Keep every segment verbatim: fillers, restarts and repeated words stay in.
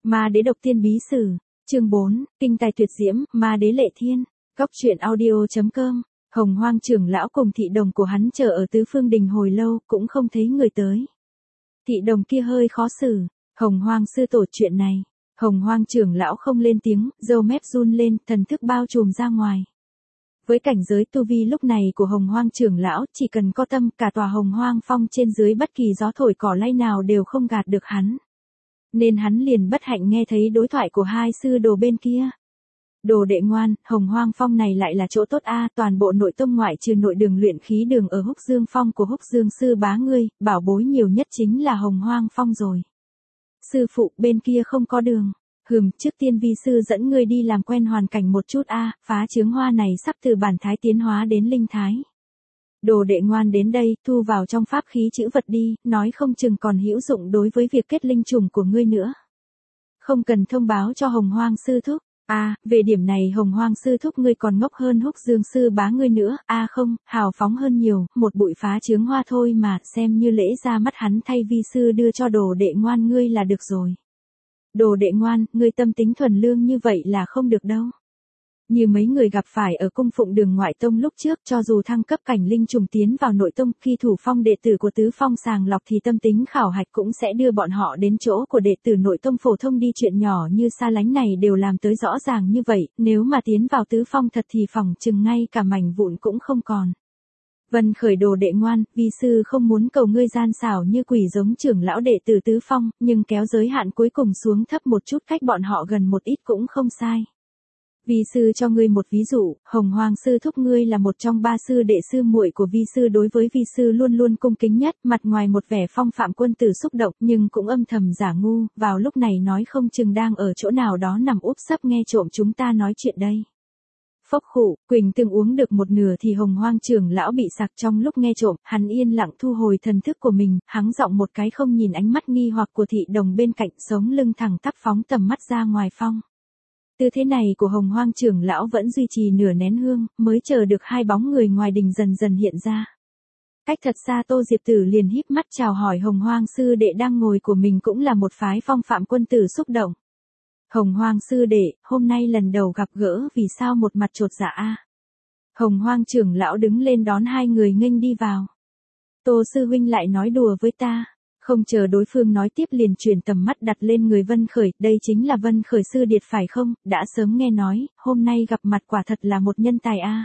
Ma đế độc tiên bí sử, chương bốn, kinh tài tuyệt diễm, ma đế lệ thiên, góc truyện audio.com, Hồng Hoang trưởng lão cùng thị đồng của hắn chờ ở tứ phương đình hồi lâu, cũng không thấy người tới. Thị đồng kia hơi khó xử, Hồng Hoang sư tổ chuyện này, Hồng Hoang trưởng lão không lên tiếng, râu mép run lên, thần thức bao trùm ra ngoài. Với cảnh giới tu vi lúc này của Hồng Hoang trưởng lão, chỉ cần có tâm, cả tòa Hồng Hoang phong trên dưới bất kỳ gió thổi cỏ lay nào đều không gạt được hắn. Nên hắn liền bất hạnh nghe thấy đối thoại của hai sư đồ bên kia. Đồ đệ ngoan, Hồng Hoang phong này lại là chỗ tốt a, toàn bộ nội tông ngoại trừ nội đường luyện khí đường ở Húc Dương phong của Húc Dương sư bá ngươi, bảo bối nhiều nhất chính là Hồng Hoang phong rồi. Sư phụ, bên kia không có đường. Hừm, trước tiên vi sư dẫn ngươi đi làm quen hoàn cảnh một chút a, phá chướng hoa này sắp từ bản thái tiến hóa đến linh thái. Đồ đệ ngoan đến đây, thu vào trong pháp khí chữ vật đi, nói không chừng còn hữu dụng đối với việc kết linh trùng của ngươi nữa. Không cần thông báo cho Hồng Hoang sư thúc. A, à, về điểm này Hồng Hoang sư thúc ngươi còn ngốc hơn Húc Dương sư bá ngươi nữa, a à không, hào phóng hơn nhiều, một bụi phá chướng hoa thôi mà, xem như lễ ra mắt hắn thay vi sư đưa cho đồ đệ ngoan ngươi là được rồi. Đồ đệ ngoan, ngươi tâm tính thuần lương như vậy là không được đâu. Như mấy người gặp phải ở cung phụng đường ngoại tông lúc trước, cho dù thăng cấp cảnh linh trùng tiến vào nội tông, khi thủ phong đệ tử của tứ phong sàng lọc thì tâm tính khảo hạch cũng sẽ đưa bọn họ đến chỗ của đệ tử nội tông phổ thông đi, chuyện nhỏ như xa lánh này đều làm tới rõ ràng như vậy, nếu mà tiến vào tứ phong thật thì phỏng chừng ngay cả mảnh vụn cũng không còn. Vân khởi đồ đệ ngoan, vi sư không muốn cầu ngươi gian xảo như quỷ giống trưởng lão đệ tử tứ phong, nhưng kéo giới hạn cuối cùng xuống thấp một chút, cách bọn họ gần một ít cũng không sai. Vi sư cho ngươi một ví dụ, Hồng Hoang sư thúc ngươi là một trong ba sư đệ sư muội của vi sư, đối với vi sư luôn luôn cung kính nhất, mặt ngoài một vẻ phong phạm quân tử xúc động nhưng cũng âm thầm giả ngu, vào lúc này nói không chừng đang ở chỗ nào đó nằm úp sấp nghe trộm chúng ta nói chuyện đây. Phốc khụ, Quỳnh Tương uống được một nửa thì Hồng Hoang trưởng lão bị sặc, trong lúc nghe trộm, hắn yên lặng thu hồi thần thức của mình, hắng giọng một cái không nhìn ánh mắt nghi hoặc của thị đồng bên cạnh, sống lưng thẳng tắp phóng tầm mắt ra ngoài phong. Tư thế này của Hồng Hoang trưởng lão vẫn duy trì nửa nén hương, mới chờ được hai bóng người ngoài đình dần dần hiện ra. Cách thật xa Tô Diệp Tử liền híp mắt chào hỏi Hồng Hoang sư đệ đang ngồi của mình, cũng là một phái phong phạm quân tử xúc động. Hồng Hoang sư đệ, hôm nay lần đầu gặp gỡ, vì sao một mặt chột dạ a? Hồng Hoang trưởng lão đứng lên đón hai người nghênh đi vào. Tô sư huynh lại nói đùa với ta. Không chờ đối phương nói tiếp liền chuyển tầm mắt đặt lên người Vân Khởi, đây chính là Vân Khởi sư điệt phải không, đã sớm nghe nói, hôm nay gặp mặt quả thật là một nhân tài a.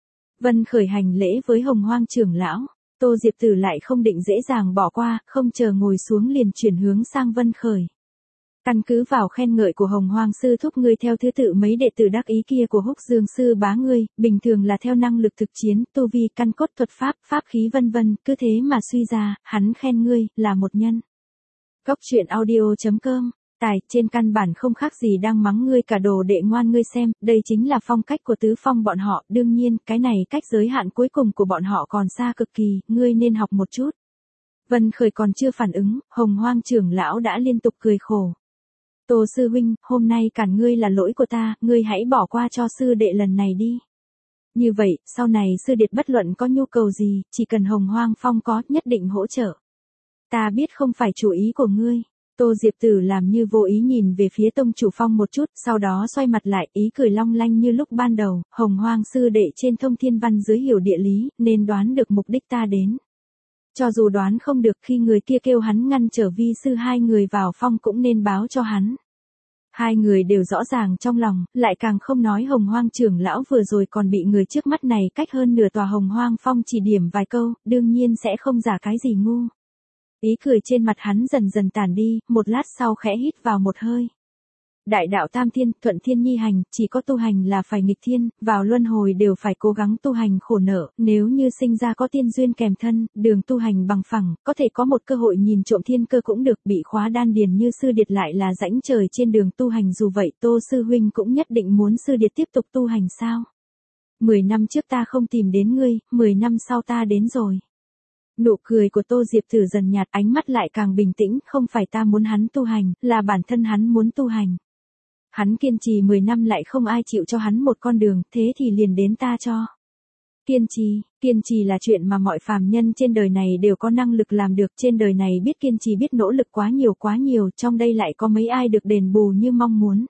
Vân Khởi hành lễ với Hồng Hoang trưởng lão, Tô Diệp Tử lại không định dễ dàng bỏ qua, không chờ ngồi xuống liền chuyển hướng sang Vân Khởi. Căn cứ vào khen ngợi của Hồng Hoang sư thúc ngươi theo thứ tự mấy đệ tử đắc ý kia của Húc Dương sư bá ngươi, bình thường là theo năng lực thực chiến, tu vi, căn cốt, thuật pháp, pháp khí vân vân, cứ thế mà suy ra, hắn khen ngươi là một nhân. Góc truyện audio.com, tài, trên căn bản không khác gì đang mắng ngươi cả, đồ đệ ngoan ngươi xem, đây chính là phong cách của tứ phong bọn họ, đương nhiên, cái này cách giới hạn cuối cùng của bọn họ còn xa cực kỳ, ngươi nên học một chút. Vân Khởi còn chưa phản ứng, Hồng Hoang trưởng lão đã liên tục cười khổ. Tô sư huynh, hôm nay cản ngươi là lỗi của ta, ngươi hãy bỏ qua cho sư đệ lần này đi. Như vậy, sau này sư điệt bất luận có nhu cầu gì, chỉ cần Hồng Hoang phong có, nhất định hỗ trợ. Ta biết không phải chủ ý của ngươi. Tô Diệp Tử làm như vô ý nhìn về phía tông chủ phong một chút, sau đó xoay mặt lại, ý cười long lanh như lúc ban đầu, Hồng Hoang sư đệ trên thông thiên văn dưới hiểu địa lý, nên đoán được mục đích ta đến. Cho dù đoán không được, khi người kia kêu hắn ngăn trở vi sư hai người vào phong cũng nên báo cho hắn. Hai người đều rõ ràng trong lòng, lại càng không nói Hồng Hoang trưởng lão vừa rồi còn bị người trước mắt này cách hơn nửa tòa Hồng Hoang phong chỉ điểm vài câu, đương nhiên sẽ không giả cái gì ngu. Ý cười trên mặt hắn dần dần tàn đi, một lát sau khẽ hít vào một hơi. Đại đạo tam thiên, thuận thiên nhi hành, chỉ có tu hành là phải nghịch thiên, vào luân hồi đều phải cố gắng tu hành khổ nợ, nếu như sinh ra có tiên duyên kèm thân, đường tu hành bằng phẳng, có thể có một cơ hội nhìn trộm thiên cơ cũng được, bị khóa đan điền như sư điệt lại là rãnh trời trên đường tu hành, dù vậy Tô sư huynh cũng nhất định muốn sư điệt tiếp tục tu hành sao? Mười năm trước ta không tìm đến ngươi, mười năm sau ta đến rồi. Nụ cười của Tô Diệp Tử dần nhạt, ánh mắt lại càng bình tĩnh, không phải ta muốn hắn tu hành, là bản thân hắn muốn tu hành. Hắn kiên trì mười năm lại không ai chịu cho hắn một con đường, thế thì liền đến ta cho. Kiên trì, kiên trì là chuyện mà mọi phàm nhân trên đời này đều có năng lực làm được, trên đời này biết kiên trì biết nỗ lực quá nhiều quá nhiều, trong đây lại có mấy ai được đền bù như mong muốn.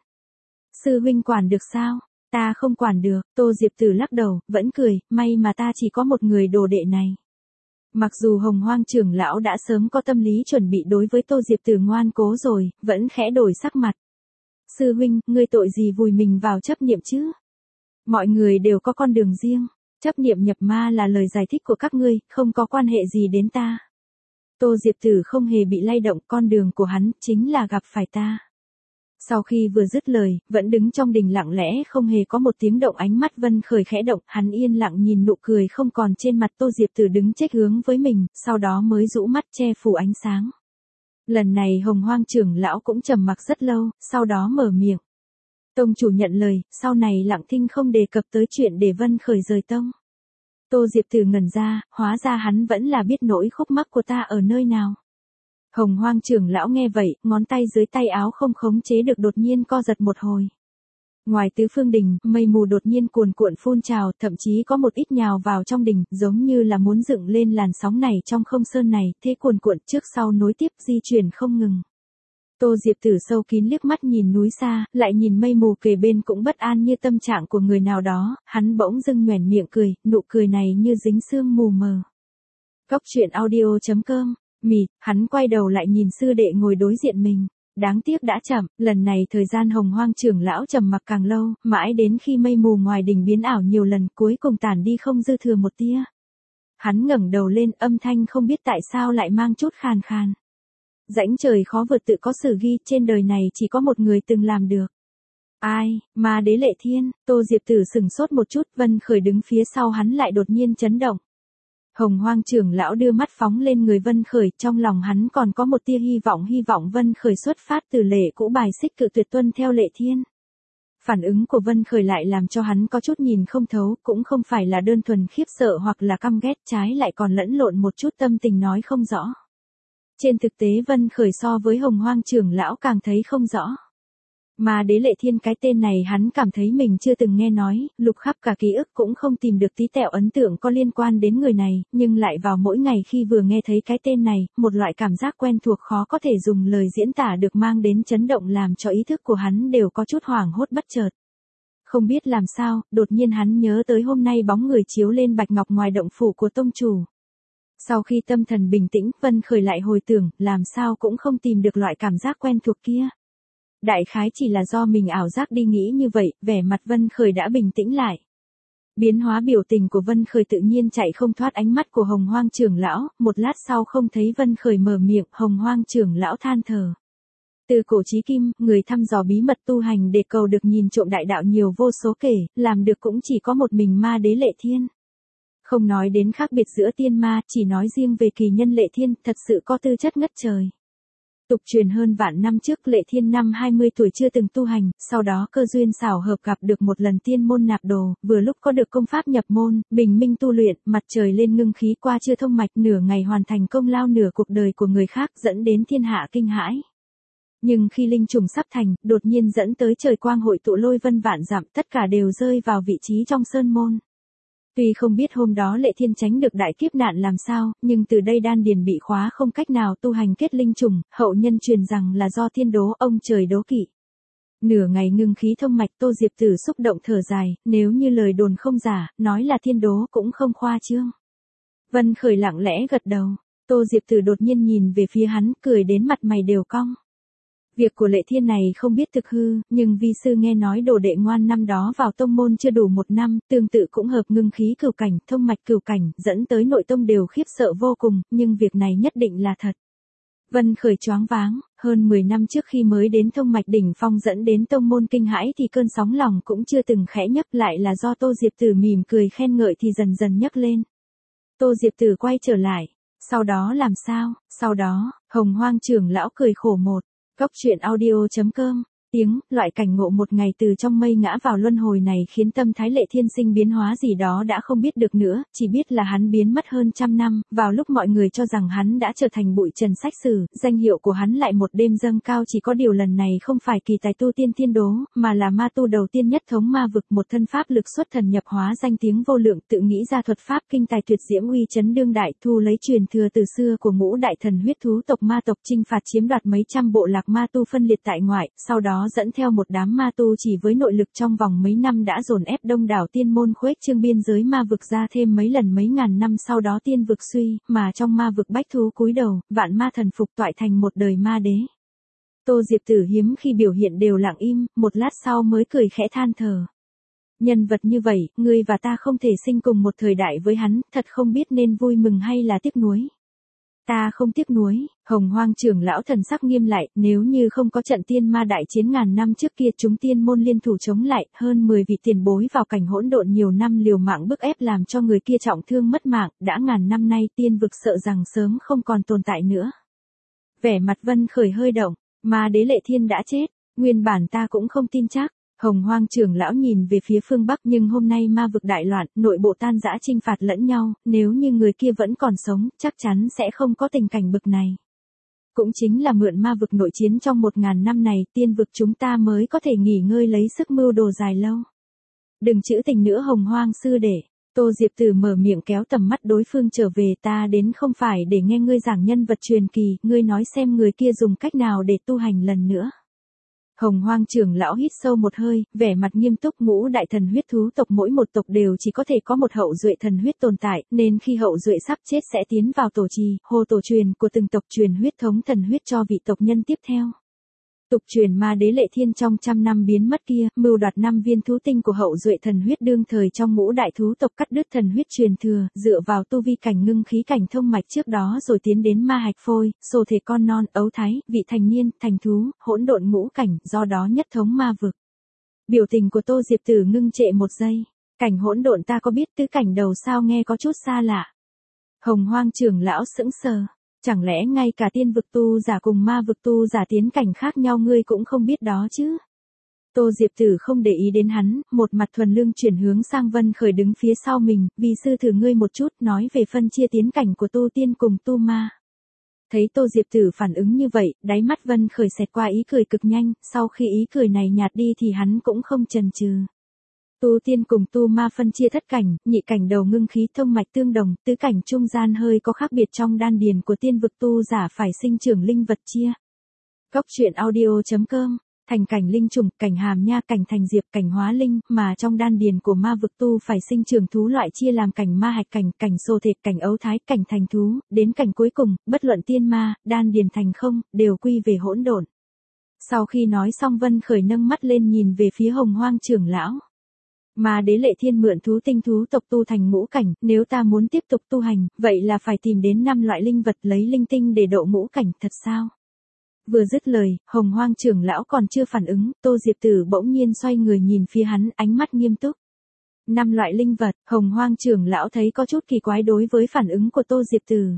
Sư huynh quản được sao? Ta không quản được, Tô Diệp Tử lắc đầu, vẫn cười, may mà ta chỉ có một người đồ đệ này. Mặc dù Hồng Hoang trưởng lão đã sớm có tâm lý chuẩn bị đối với Tô Diệp Tử ngoan cố rồi, vẫn khẽ đổi sắc mặt. Sư huynh, ngươi tội gì vùi mình vào chấp niệm chứ? Mọi người đều có con đường riêng, chấp niệm nhập ma là lời giải thích của các ngươi, không có quan hệ gì đến ta. Tô Diệp Tử không hề bị lay động, con đường của hắn chính là gặp phải ta. Sau khi vừa dứt lời, vẫn đứng trong đình lặng lẽ không hề có một tiếng động, ánh mắt Vân Khởi khẽ động, hắn yên lặng nhìn nụ cười không còn trên mặt Tô Diệp Tử đứng chết hướng với mình, sau đó mới rũ mắt che phủ ánh sáng. Lần này Hồng Hoang trưởng lão cũng trầm mặc rất lâu, sau đó mở miệng. Tông chủ nhận lời, sau này Lặng Thinh không đề cập tới chuyện để Vân Khởi rời tông. Tô Diệp Tử ngẩn ra, hóa ra hắn vẫn là biết nỗi khúc mắc của ta ở nơi nào. Hồng Hoang trưởng lão nghe vậy, ngón tay dưới tay áo không khống chế được đột nhiên co giật một hồi. Ngoài tứ phương đình, mây mù đột nhiên cuồn cuộn phun trào, thậm chí có một ít nhào vào trong đình, giống như là muốn dựng lên làn sóng này trong không sơn này, thế cuồn cuộn trước sau nối tiếp di chuyển không ngừng. Tô Diệp Tử sâu kín liếc mắt nhìn núi xa, lại nhìn mây mù kề bên cũng bất an như tâm trạng của người nào đó, hắn bỗng dưng nhoẻn miệng cười, nụ cười này như dính sương mù mờ. Góc truyện audio chấm com. Mì, hắn quay đầu lại nhìn sư đệ ngồi đối diện mình. Đáng tiếc đã chậm, lần này thời gian Hồng Hoang trưởng lão trầm mặc càng lâu, mãi đến khi mây mù ngoài đình biến ảo nhiều lần cuối cùng tản đi không dư thừa một tia. Hắn ngẩng đầu lên, âm thanh không biết tại sao lại mang chút khàn khàn. Rãnh trời khó vượt tự có sử ghi, trên đời này chỉ có một người từng làm được. Ai, Ma Đế Lệ Thiên? Tô Diệp Tử sửng sốt một chút, Vân Khởi đứng phía sau hắn lại đột nhiên chấn động. Hồng Hoang trưởng lão đưa mắt phóng lên người Vân Khởi, trong lòng hắn còn có một tia hy vọng, hy vọng Vân Khởi xuất phát từ lệ cũ bài xích cự tuyệt tuân theo Lệ Thiên. Phản ứng của Vân Khởi lại làm cho hắn có chút nhìn không thấu, cũng không phải là đơn thuần khiếp sợ hoặc là căm ghét, trái lại còn lẫn lộn một chút tâm tình nói không rõ. Trên thực tế Vân Khởi so với Hồng Hoang trưởng lão càng thấy không rõ. Mà Đế Lệ Thiên cái tên này hắn cảm thấy mình chưa từng nghe nói, lục khắp cả ký ức cũng không tìm được tí tẹo ấn tượng có liên quan đến người này, nhưng lại vào mỗi ngày khi vừa nghe thấy cái tên này, một loại cảm giác quen thuộc khó có thể dùng lời diễn tả được mang đến chấn động làm cho ý thức của hắn đều có chút hoảng hốt bất chợt. Không biết làm sao, đột nhiên hắn nhớ tới hôm nay bóng người chiếu lên bạch ngọc ngoài động phủ của tông chủ. Sau khi tâm thần bình tĩnh, Vân Khởi lại hồi tưởng, làm sao cũng không tìm được loại cảm giác quen thuộc kia. Đại khái chỉ là do mình ảo giác đi nghĩ như vậy, vẻ mặt Vân Khởi đã bình tĩnh lại. Biến hóa biểu tình của Vân Khởi tự nhiên chạy không thoát ánh mắt của Hồng Hoang trưởng lão, một lát sau không thấy Vân Khởi mở miệng, Hồng Hoang trưởng lão than thở. Từ cổ chí kim, người thăm dò bí mật tu hành để cầu được nhìn trộm đại đạo nhiều vô số kể, làm được cũng chỉ có một mình Ma Đế Lệ Thiên. Không nói đến khác biệt giữa tiên ma, chỉ nói riêng về kỳ nhân Lệ Thiên, thật sự có tư chất ngất trời. Tục truyền hơn vạn năm trước Lệ Thiên năm hai mươi tuổi chưa từng tu hành, sau đó cơ duyên xảo hợp gặp được một lần tiên môn nạp đồ, vừa lúc có được công pháp nhập môn, bình minh tu luyện, mặt trời lên ngưng khí qua chưa thông mạch, nửa ngày hoàn thành công lao nửa cuộc đời của người khác, dẫn đến thiên hạ kinh hãi. Nhưng khi linh trùng sắp thành, đột nhiên dẫn tới trời quang hội tụ lôi vân vạn dặm, tất cả đều rơi vào vị trí trong sơn môn. Tuy không biết hôm đó Lệ Thiên tránh được đại kiếp nạn làm sao, nhưng từ đây đan điền bị khóa không cách nào tu hành kết linh trùng, hậu nhân truyền rằng là do thiên đố, ông trời đố kỵ. Nửa ngày ngưng khí thông mạch, Tô Diệp Tử xúc động thở dài, nếu như lời đồn không giả, nói là thiên đố cũng không khoa trương. Vân Khởi lặng lẽ gật đầu, Tô Diệp Tử đột nhiên nhìn về phía hắn, cười đến mặt mày đều cong. Việc của Lệ Thiên này không biết thực hư, nhưng vi sư nghe nói đồ đệ ngoan năm đó vào tông môn chưa đủ một năm, tương tự cũng hợp ngưng khí cửu cảnh, thông mạch cửu cảnh, dẫn tới nội tông đều khiếp sợ vô cùng, nhưng việc này nhất định là thật. Vân Khởi choáng váng, hơn mười năm trước khi mới đến thông mạch đỉnh phong dẫn đến tông môn kinh hãi thì cơn sóng lòng cũng chưa từng khẽ nhấc, lại là do Tô Diệp Tử mỉm cười khen ngợi thì dần dần nhấc lên. Tô Diệp Tử quay trở lại, sau đó làm sao, sau đó, Hồng Hoang trưởng lão cười khổ một. Góc truyện audio chấm com tiếng, loại cảnh ngộ một ngày từ trong mây ngã vào luân hồi này khiến tâm thái Lệ Thiên sinh biến hóa gì đó đã không biết được nữa, chỉ biết là hắn biến mất hơn trăm năm, vào lúc mọi người cho rằng hắn đã trở thành bụi trần sách sử, danh hiệu của hắn lại một đêm dâng cao, chỉ có điều lần này không phải kỳ tài tu tiên thiên đố, mà là ma tu đầu tiên nhất thống ma vực, một thân pháp lực xuất thần nhập hóa, danh tiếng vô lượng, tự nghĩ ra thuật pháp kinh tài tuyệt diễm, uy chấn đương đại, thu lấy truyền thừa từ xưa của ngũ đại thần huyết thú tộc ma tộc, chinh phạt chiếm đoạt mấy trăm bộ lạc ma tu phân liệt tại ngoại, sau đó dẫn theo một đám ma tu chỉ với nội lực trong vòng mấy năm đã dồn ép đông đảo tiên môn, khuếch trương biên giới ma vực ra thêm mấy lần, mấy ngàn năm sau đó tiên vực suy, mà trong ma vực bách thú cúi đầu, vạn ma thần phục, toại thành một đời ma đế. Tô Diệp Tử hiếm khi biểu hiện đều lặng im, một lát sau mới cười khẽ than thở. Nhân vật như vậy, ngươi và ta không thể sinh cùng một thời đại với hắn, thật không biết nên vui mừng hay là tiếc nuối. Ta không tiếc nuối, Hồng Hoang trưởng lão thần sắc nghiêm lại, nếu như không có trận tiên ma đại chiến ngàn năm trước kia, chúng tiên môn liên thủ chống lại, hơn mười vị tiền bối vào cảnh hỗn độn nhiều năm liều mạng bức ép làm cho người kia trọng thương mất mạng, đã ngàn năm nay tiên vực sợ rằng sớm không còn tồn tại nữa. Vẻ mặt Vân Khởi hơi động, ma đế Lệ Thiên đã chết, nguyên bản ta cũng không tin chắc. Hồng Hoang trưởng lão nhìn về phía phương Bắc, nhưng hôm nay ma vực đại loạn, nội bộ tan rã chinh phạt lẫn nhau, nếu như người kia vẫn còn sống, chắc chắn sẽ không có tình cảnh bực này. Cũng chính là mượn ma vực nội chiến trong một ngàn năm này, tiên vực chúng ta mới có thể nghỉ ngơi lấy sức mưu đồ dài lâu. Đừng trữ tình nữa Hồng Hoang sư đệ. Tô Diệp Tử mở miệng kéo tầm mắt đối phương trở về, ta đến không phải để nghe ngươi giảng nhân vật truyền kỳ, ngươi nói xem người kia dùng cách nào để tu hành lần nữa. Hồng Hoang trưởng lão hít sâu một hơi, vẻ mặt nghiêm túc, ngũ đại thần huyết thú tộc mỗi một tộc đều chỉ có thể có một hậu duệ thần huyết tồn tại, nên khi hậu duệ sắp chết sẽ tiến vào tổ trì, hô tổ truyền của từng tộc truyền huyết thống thần huyết cho vị tộc nhân tiếp theo. Tục truyền ma đế Lệ Thiên trong trăm năm biến mất kia, mưu đoạt năm viên thú tinh của hậu duệ thần huyết đương thời trong ngũ đại thú tộc, cắt đứt thần huyết truyền thừa, dựa vào tu vi cảnh ngưng khí cảnh thông mạch trước đó rồi tiến đến ma hạch phôi, sồ thể con non, ấu thái, vị thành niên, thành thú, hỗn độn ngũ cảnh, do đó nhất thống ma vực. Biểu tình của Tô Diệp Tử ngưng trệ một giây, cảnh hỗn độn ta có biết, tứ cảnh đầu sao nghe có chút xa lạ. Hồng Hoang trưởng lão sững sờ. Chẳng lẽ ngay cả tiên vực tu giả cùng ma vực tu giả tiến cảnh khác nhau ngươi cũng không biết đó chứ? Tô Diệp Tử không để ý đến hắn, một mặt thuần lương chuyển hướng sang Vân Khởi đứng phía sau mình, vi sư thử ngươi một chút, nói về phân chia tiến cảnh của tu tiên cùng tu ma. Thấy Tô Diệp Tử phản ứng như vậy, đáy mắt Vân Khởi xẹt qua ý cười cực nhanh, sau khi ý cười này nhạt đi thì hắn cũng không chần chừ. Tu tiên cùng tu ma phân chia thất cảnh, nhị cảnh đầu ngưng khí thông mạch tương đồng, tứ cảnh trung gian hơi có khác biệt, trong đan điền của tiên vực tu giả phải sinh trưởng linh vật chia. Góc truyện audio chấm com, thành cảnh linh trùng, cảnh hàm nha, cảnh thành diệp, cảnh hóa linh, mà trong đan điền của ma vực tu phải sinh trưởng thú loại chia làm cảnh ma hạch cảnh, cảnh xô thịt, cảnh ấu thái, cảnh thành thú, đến cảnh cuối cùng, bất luận tiên ma, đan điền thành không, đều quy về hỗn độn. Sau khi nói xong Vân Khởi nâng mắt lên nhìn về phía Hồng Hoang trưởng lão. Ma đế Lệ Thiên mượn thú tinh thú tộc tu thành ngũ cảnh, nếu ta muốn tiếp tục tu hành, vậy là phải tìm đến năm loại linh vật lấy linh tinh để độ ngũ cảnh, thật sao? Vừa dứt lời, Hồng Hoang trưởng lão còn chưa phản ứng, Tô Diệp Tử bỗng nhiên xoay người nhìn phía hắn, ánh mắt nghiêm túc. Năm loại linh vật, Hồng Hoang trưởng lão thấy có chút kỳ quái đối với phản ứng của Tô Diệp Tử.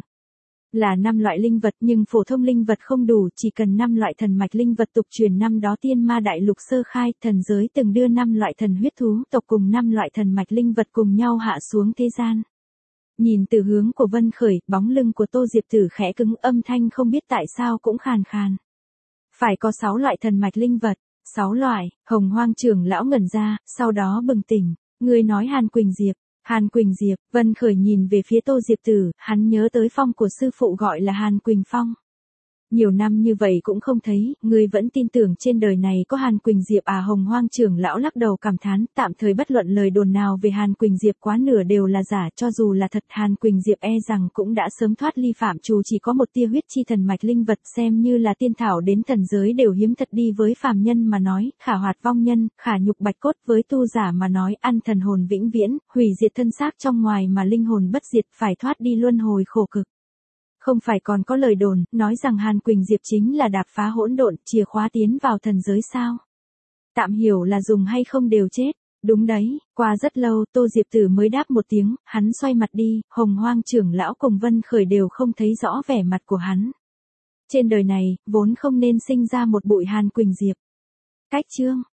Là năm loại linh vật nhưng phổ thông linh vật không đủ, chỉ cần năm loại thần mạch linh vật tục truyền năm đó tiên ma đại lục sơ khai, thần giới từng đưa năm loại thần huyết thú tộc cùng năm loại thần mạch linh vật cùng nhau hạ xuống thế gian. Nhìn từ hướng của Vân Khởi, bóng lưng của Tô Diệp Tử khẽ cứng, âm thanh không biết tại sao cũng khàn khàn. Phải có sáu loại thần mạch linh vật, sáu loại, Hồng Hoang trưởng lão ngẩn ra, sau đó bừng tỉnh, người nói Hàn Quỳnh Diệp. Hàn Quỳnh Diệp, Vân Khởi nhìn về phía Tô Diệp Tử, hắn nhớ tới phong của sư phụ gọi là Hàn Quỳnh Phong. Nhiều năm như vậy cũng không thấy, ngươi vẫn tin tưởng trên đời này có Hàn Quỳnh Diệp à? Hồng Hoang trưởng lão lắc đầu cảm thán, tạm thời bất luận lời đồn nào về Hàn Quỳnh Diệp, quá nửa đều là giả, cho dù là thật Hàn Quỳnh Diệp e rằng cũng đã sớm thoát ly phạm trù, chỉ có một tia huyết chi thần mạch linh vật xem như là tiên thảo đến thần giới đều hiếm thật, đi với phàm nhân mà nói, khả hoạt vong nhân, khả nhục bạch cốt, với tu giả mà nói, ăn thần hồn vĩnh viễn, hủy diệt thân xác trong ngoài mà linh hồn bất diệt, phải thoát đi luân hồi khổ cực. Không phải còn có lời đồn, nói rằng Hàn Quỳnh Diệp chính là đạp phá hỗn độn, chìa khóa tiến vào thần giới sao? Tạm hiểu là dùng hay không đều chết. Đúng đấy, qua rất lâu, Tô Diệp Tử mới đáp một tiếng, hắn xoay mặt đi, Hồng Hoang trưởng lão cùng Vân Khởi đều không thấy rõ vẻ mặt của hắn. Trên đời này, vốn không nên sinh ra một bụi Hàn Quỳnh Diệp. Cách chương